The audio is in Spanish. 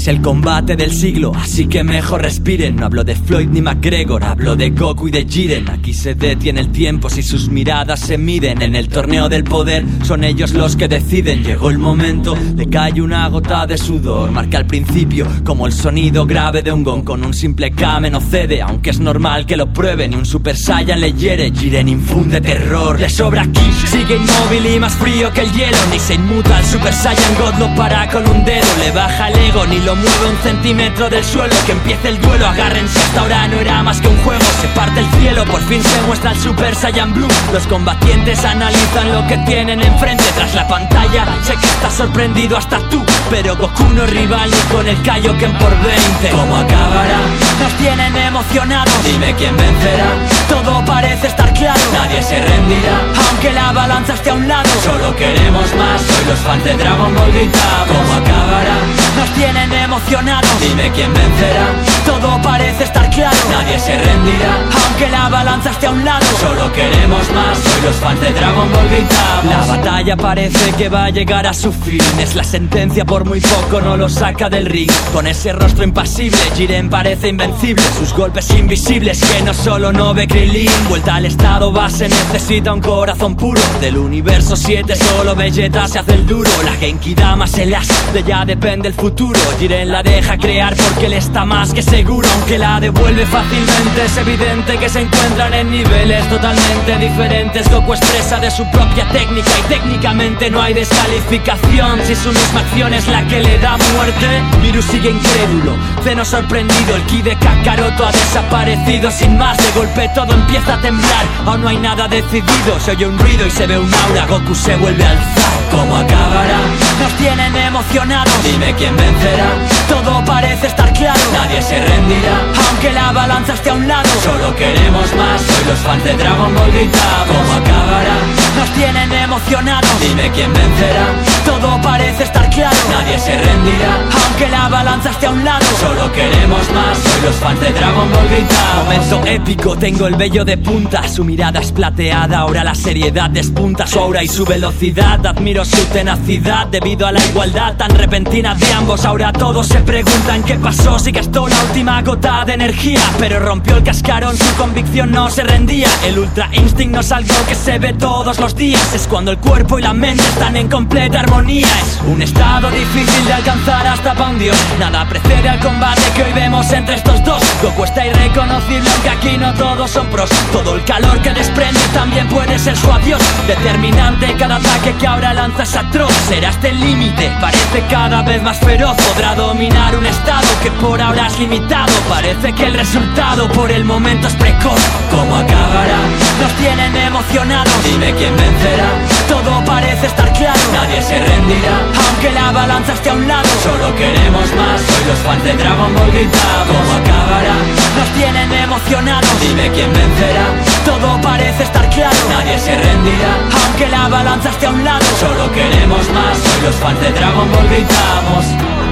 Es el combate del siglo, así que mejor respiren. No hablo de Floyd ni McGregor, hablo de Goku y de Jiren. Aquí se detiene el tiempo si sus miradas se miden. En el torneo del poder son ellos los que deciden. Llegó el momento, le cae una gota de sudor. Marca al principio como el sonido grave de un gong. Con un simple Kame no cede, aunque es normal que lo pruebe. Ni un Super Saiyan le hiere, Jiren infunde terror. Le sobra ki, sigue inmóvil y más frío que el hielo. Ni se inmuta, el Super Saiyan God lo para con un dedo. Le baja el ego, ni lo mueve un centímetro del suelo. Que empiece el duelo, agárrense, hasta ahora no era más que un juego. Se parte el cielo, por fin se muestra el Super Saiyan Blue. Los combatientes analizan lo que tienen enfrente. Tras la pantalla, sé que estás sorprendido hasta tú, pero Goku no es rival ni con el Kaioken por 20. ¿Cómo acabará? Nos tienen emocionados, dime quién vencerá. Todo parece estar claro, nadie se rendirá. Aunque la balanza esté a un lado, solo queremos más. Hoy los fans de Dragon Ball gritamos. ¿Cómo acabará? Nos tienen emocionados, dime quién vencerá. Todo parece estar claro, nadie se rendirá. Aunque la balanza esté a un lado, solo queremos más. Hoy los fans de Dragon Ball gritamos. La batalla parece que va a llegar a su fin. Es la sentencia, por muy poco no lo saca del ring. Con ese rostro impasible, Jiren parece invencible. Sus golpes invisibles que no solo no ve Krillin. Vuelta al estado base, necesita un corazón puro. Del universo 7 solo Vegeta se hace el duro. La Genki Dama es el as, de ella depende el futuro. Jiren la deja crear porque él está más que seguro. Aunque la devuelve fácilmente, es evidente que se encuentran en niveles totalmente diferentes. Goku expresa de su propia técnica y técnicamente no hay descalificación. Si su misma acción es la que le da muerte. Virus sigue incrédulo, Zeno sorprendido. El ki de Kakaroto ha desaparecido sin más. De golpe todo empieza a temblar, aún no hay nada decidido. Se oye un ruido y se ve un aura, Goku se vuelve a alzar. ¿Cómo acabará? Nos tienen emocionados, dime quién vencerá. Todo parece estar claro, nadie se rendirá. Aunque la balanza esté a un lado, solo queremos más. Hoy los fans de Dragon Ball gritamos. ¿Cómo acabará? Nos tienen emocionados, dime quién vencerá. Todo parece estar claro, nadie se rendirá. Aunque la balanza esté a un lado, solo queremos más. Hoy los fans de Dragon Ball gritamos. Momento épico, tengo el vello de punta. Su mirada es plateada, ahora la seriedad despunta. Su aura y su velocidad, admiro su tenacidad. Debido a la igualdad tan repentina de ambos, ahora todos se preguntan qué pasó. Si gastó la última gota de energía, pero rompió el cascarón, su convicción no se rendía. El Ultra Instinct no es algo que se ve todos los días. Es cuando el cuerpo y la mente están en completa armonía. Es un estado difícil de alcanzar hasta pa' un dios. Nada precede al combate que hoy vemos entre estos dos. Goku está irreconocible, aunque aquí no todos son pros. Todo el calor que desprende también puede ser su adiós. Determinante, cada ataque que ahora lanza es atroz. Será este el límite, parece cada vez más feroz. Podrá dominar un estado que por ahora es limitado. Parece que el resultado por el momento es precoz. ¿Cómo acabará? Nos tienen emocionados, dime quién vencerá. Todo parece estar claro, nadie se rendirá. Aunque la balanza esté a un lado, solo queremos más. Hoy los fans de Dragon Ball gritamos. ¿Cómo acabará? Nos tienen emocionados, dime quién vencerá. Todo parece estar claro, nadie se rendirá. Aunque la balanza esté a un lado, solo queremos más. Hoy los fans de Dragon Ball gritamos.